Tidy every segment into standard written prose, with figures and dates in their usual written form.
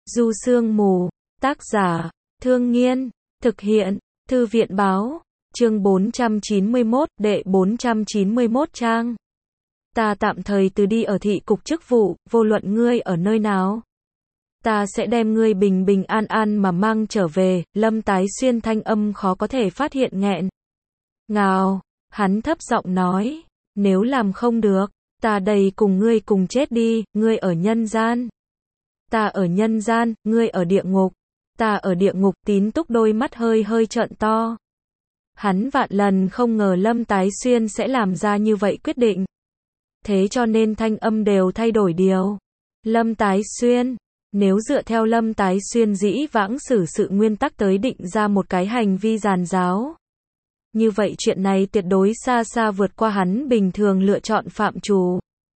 Du Sương Mù, tác giả, Thương Nghiên, thực hiện, Thư viện báo, chương 491, đệ 491 trang. Ta tạm thời từ đi ở thị cục chức vụ, vô luận ngươi ở nơi nào. Ta sẽ đem ngươi bình bình an an mà mang trở về. Lâm Tái Xuyên thanh âm khó có thể phát hiện nghẹn ngào, hắn thấp giọng nói, nếu làm không được, ta đây cùng ngươi cùng chết đi, ngươi ở nhân gian. Ta ở nhân gian, ngươi ở địa ngục. Ta ở địa ngục. Tín Túc đôi mắt hơi hơi trợn to. Hắn vạn lần không ngờ Lâm Tái Xuyên sẽ làm ra như vậy quyết định. Thế cho nên thanh âm đều thay đổi điều. Lâm Tái Xuyên, nếu dựa theo Lâm Tái Xuyên dĩ vãng xử sự nguyên tắc tới định ra một cái hành vi giàn giáo, như vậy chuyện này tuyệt đối xa xa vượt qua hắn bình thường lựa chọn phạm trù.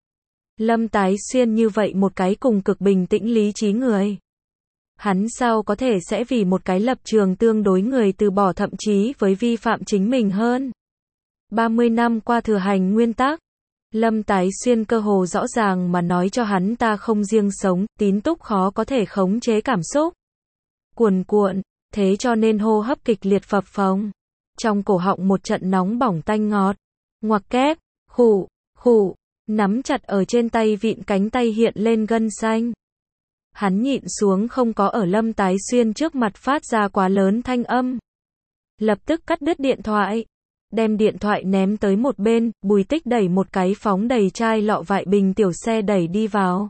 Lâm Tái Xuyên như vậy một cái cùng cực bình tĩnh lý trí người, hắn sao có thể sẽ vì một cái lập trường tương đối người từ bỏ thậm chí với vi phạm chính mình hơn 30 năm qua thừa hành nguyên tắc. Lâm Tái Xuyên cơ hồ rõ ràng mà nói cho hắn ta không riêng sống, Tín Túc khó có thể khống chế cảm xúc cuồn cuộn, thế cho nên hô hấp kịch liệt phập phồng, trong cổ họng một trận nóng bỏng tanh ngọt, ngoặc kép, khụ, khụ, nắm chặt ở trên tay vịn cánh tay hiện lên gân xanh. Hắn nhịn xuống không có ở Lâm Tái Xuyên trước mặt phát ra quá lớn thanh âm. Lập tức cắt đứt điện thoại, đem điện thoại ném tới một bên. Bùi Tích đẩy một cái phóng đầy chai lọ vại bình tiểu xe đẩy đi vào.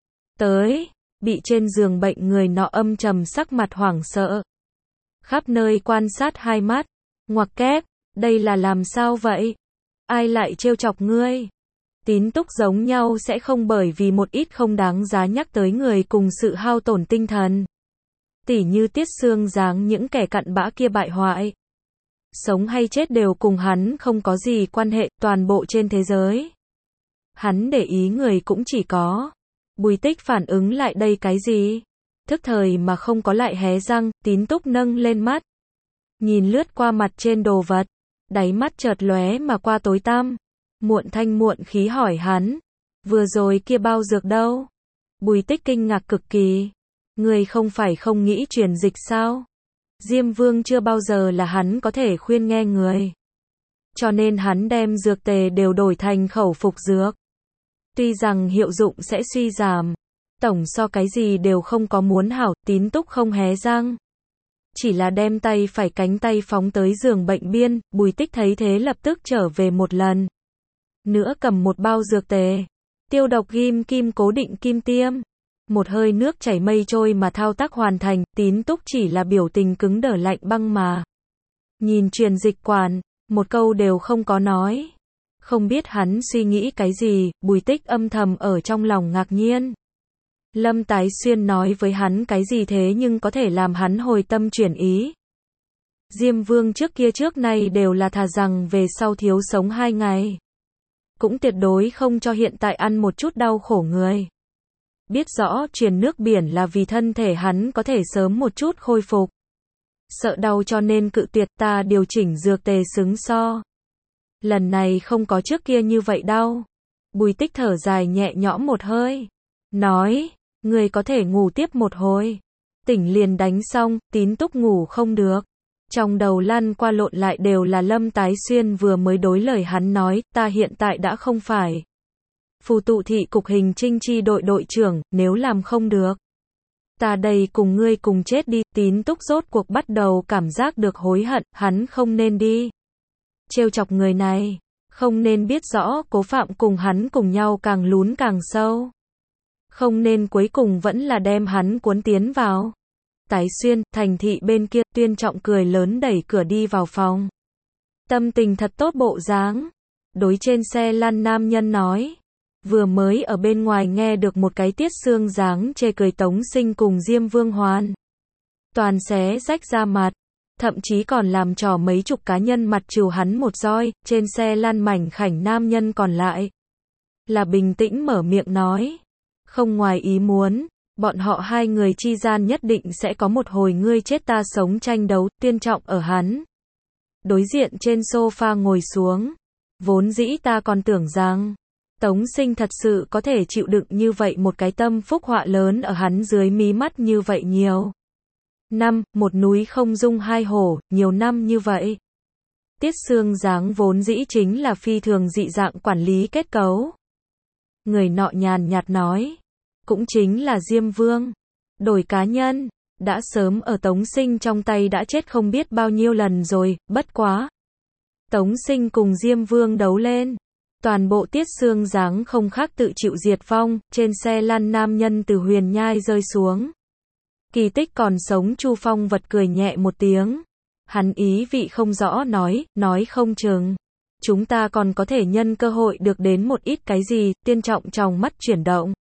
Tới, bị trên giường bệnh người nọ âm trầm sắc mặt hoảng sợ, khắp nơi quan sát hai mắt, ngoặc kép, đây là làm sao vậy? Ai lại trêu chọc ngươi? Tín Túc giống nhau sẽ không bởi vì một ít không đáng giá nhắc tới người cùng sự hao tổn tinh thần. Tỉ như Tiết Sương dáng những kẻ cặn bã kia bại hoại. Sống hay chết đều cùng hắn không có gì quan hệ, toàn bộ trên thế giới. Hắn để ý người cũng chỉ có. Bùi Tích phản ứng lại đây cái gì? Thức thời mà không có lại hé răng. Tín Túc nâng lên mắt, nhìn lướt qua mặt trên đồ vật, đáy mắt chợt lóe mà qua tối tăm. Muộn thanh muộn khí hỏi hắn, vừa rồi kia bao dược đâu? Bùi Tích kinh ngạc cực kỳ, người không phải không nghĩ truyền dịch sao? Diêm Vương chưa bao giờ là hắn có thể khuyên nghe người, cho nên hắn đem dược tề đều đổi thành khẩu phục dược. Tuy rằng hiệu dụng sẽ suy giảm, tổng so cái gì đều không có muốn hảo. Tín Túc không hé răng, chỉ là đem tay phải cánh tay phóng tới giường bệnh biên. Bùi Tích thấy thế lập tức trở về một lần nữa cầm một bao dược tề, tiêu độc ghim kim cố định kim tiêm, một hơi nước chảy mây trôi mà thao tác hoàn thành. Tín Túc chỉ là biểu tình cứng đờ lạnh băng mà nhìn truyền dịch quản, một câu đều không có nói. Không biết hắn suy nghĩ cái gì, Bùi Tích âm thầm ở trong lòng ngạc nhiên. Lâm Tái Xuyên nói với hắn cái gì thế nhưng có thể làm hắn hồi tâm chuyển ý. Diêm Vương trước kia trước nay đều là thà rằng về sau thiếu sống 2 ngày, cũng tuyệt đối không cho hiện tại ăn một chút đau khổ người. Biết rõ truyền nước biển là vì thân thể hắn có thể sớm một chút khôi phục. Sợ đau cho nên cự tuyệt. Ta điều chỉnh dược tề xứng so. Lần này không có trước kia như vậy đau. Bùi Tích thở dài nhẹ nhõm một hơi, nói, người có thể ngủ tiếp một hồi, tỉnh liền đánh xong. Tín Túc ngủ không được, trong đầu lăn qua lộn lại đều là Lâm Tái Xuyên vừa mới đối lời hắn nói, ta hiện tại đã không phải Phù Tụ thị cục hình trinh chi đội đội trưởng, nếu làm không được, ta đây cùng ngươi cùng chết đi. Tín Túc rốt cuộc bắt đầu cảm giác được hối hận, hắn không nên đi trêu chọc người này, không nên biết rõ Cố Phạm cùng hắn cùng nhau càng lún càng sâu, không nên cuối cùng vẫn là đem hắn cuốn tiến vào. Tái Xuyên, thành thị bên kia. Tuyên Trọng cười lớn đẩy cửa đi vào phòng, tâm tình thật tốt bộ dáng, đối trên xe lăn nam nhân nói, vừa mới ở bên ngoài nghe được một cái Tiết Sương dáng chê cười Tống Sinh cùng Diêm Vương hoàn toàn xé rách ra mặt, thậm chí còn làm trò mấy chục cá nhân mặt trừ hắn một roi. Trên xe lăn mảnh khảnh nam nhân còn lại là bình tĩnh mở miệng nói, không ngoài ý muốn, bọn họ 2 người chi gian nhất định sẽ có một hồi ngươi chết ta sống tranh đấu. Tuyên Trọng ở hắn đối diện trên sofa ngồi xuống, vốn dĩ ta còn tưởng rằng Tống Sinh thật sự có thể chịu đựng như vậy một cái tâm phúc họa lớn ở hắn dưới mí mắt như vậy nhiều năm, một núi không dung hai hổ, nhiều năm như vậy. Tiết Xương Giáng vốn dĩ chính là phi thường dị dạng quản lý kết cấu. Người nọ nhàn nhạt nói, cũng chính là Diêm Vương. Đổi cá nhân, đã sớm ở Tống Sinh trong tay đã chết không biết bao nhiêu lần rồi, bất quá. Tống Sinh cùng Diêm Vương đấu lên. Toàn bộ Tiết Xương Giáng không khác tự chịu diệt vong, trên xe lăn nam nhân từ huyền nhai rơi xuống. Kỳ tích còn sống Chu Phong Vật cười nhẹ một tiếng. Hắn ý vị không rõ nói không chừng. Chúng ta còn có thể nhân cơ hội được đến một ít cái gì, Tiên Trọng trong mắt chuyển động.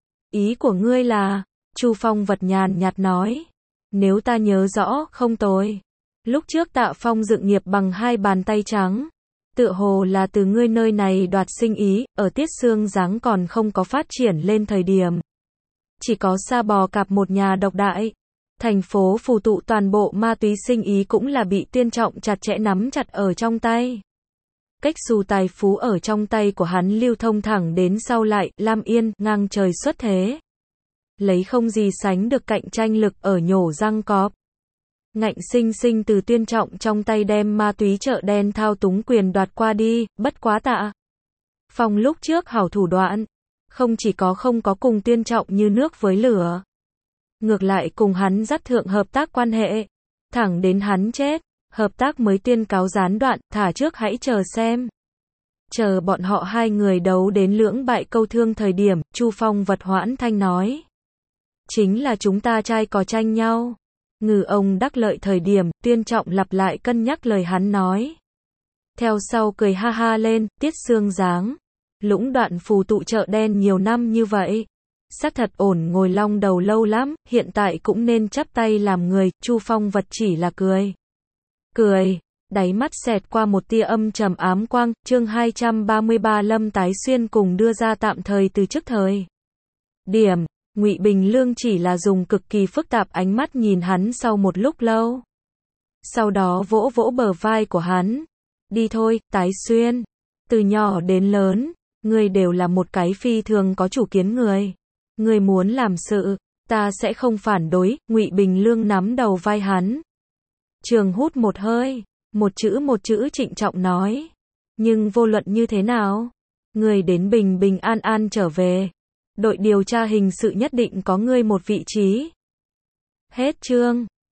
Ý của ngươi là, Chu Phong Vật nhàn nhạt nói. Nếu ta nhớ rõ, không tồi. Lúc trước Tạ Phong dựng nghiệp bằng hai bàn tay trắng. Tựa hồ là từ ngươi nơi này đoạt sinh ý, ở Tiết Xương Giáng còn không có phát triển lên thời điểm. Chỉ có Sa Bò Cạp một nhà độc đại. Thành phố phù tụ toàn bộ ma túy sinh ý cũng là bị Tiên Trọng chặt chẽ nắm chặt ở trong tay. Cách xù tài phú ở trong tay của hắn lưu thông thẳng đến sau lại, Lam Yên, ngang trời xuất thế. Lấy không gì sánh được cạnh tranh lực ở nhổ răng cọp. Ngạnh sinh sinh từ Tiên Trọng trong tay đem ma túy chợ đen thao túng quyền đoạt qua đi, bất quá Tạ Phong lúc trước hảo thủ đoạn. Không chỉ có không có cùng Tiên Trọng như nước với lửa. Ngược lại cùng hắn dắt thượng hợp tác quan hệ. Thẳng đến hắn chết, hợp tác mới tuyên cáo gián đoạn, thả trước hãy chờ xem. Chờ bọn họ hai người đấu đến lưỡng bại câu thương thời điểm, Chu Phong Vật hoãn thanh nói. Chính là chúng ta trai có tranh nhau. Ngư ông đắc lợi thời điểm, Tiên Trọng lặp lại cân nhắc lời hắn nói. Theo sau cười ha ha lên, Tiết Xương Giáng. Lũng đoạn phù tụ chợ đen nhiều năm như vậy. Xác thật ổn ngồi long đầu lâu lắm, hiện tại cũng nên chắp tay làm người, Chu Phong Vật chỉ là cười. Cười, đáy mắt xẹt qua một tia âm trầm ám quang, chương 233 Lâm Tái Xuyên cùng đưa ra tạm thời từ chức thời. Điểm, Ngụy Bình Lương chỉ là dùng cực kỳ phức tạp ánh mắt nhìn hắn sau một lúc lâu. Sau đó vỗ vỗ bờ vai của hắn. Đi thôi, Tái Xuyên. Từ nhỏ đến lớn, ngươi đều là một cái phi thường có chủ kiến người. Ngươi muốn làm sự, ta sẽ không phản đối, Ngụy Bình Lương nắm đầu vai hắn. Trường hút một hơi, một chữ trịnh trọng nói. Nhưng vô luận như thế nào? Ngươi đến bình bình an an trở về. Đội điều tra hình sự nhất định có ngươi một vị trí. Hết chương.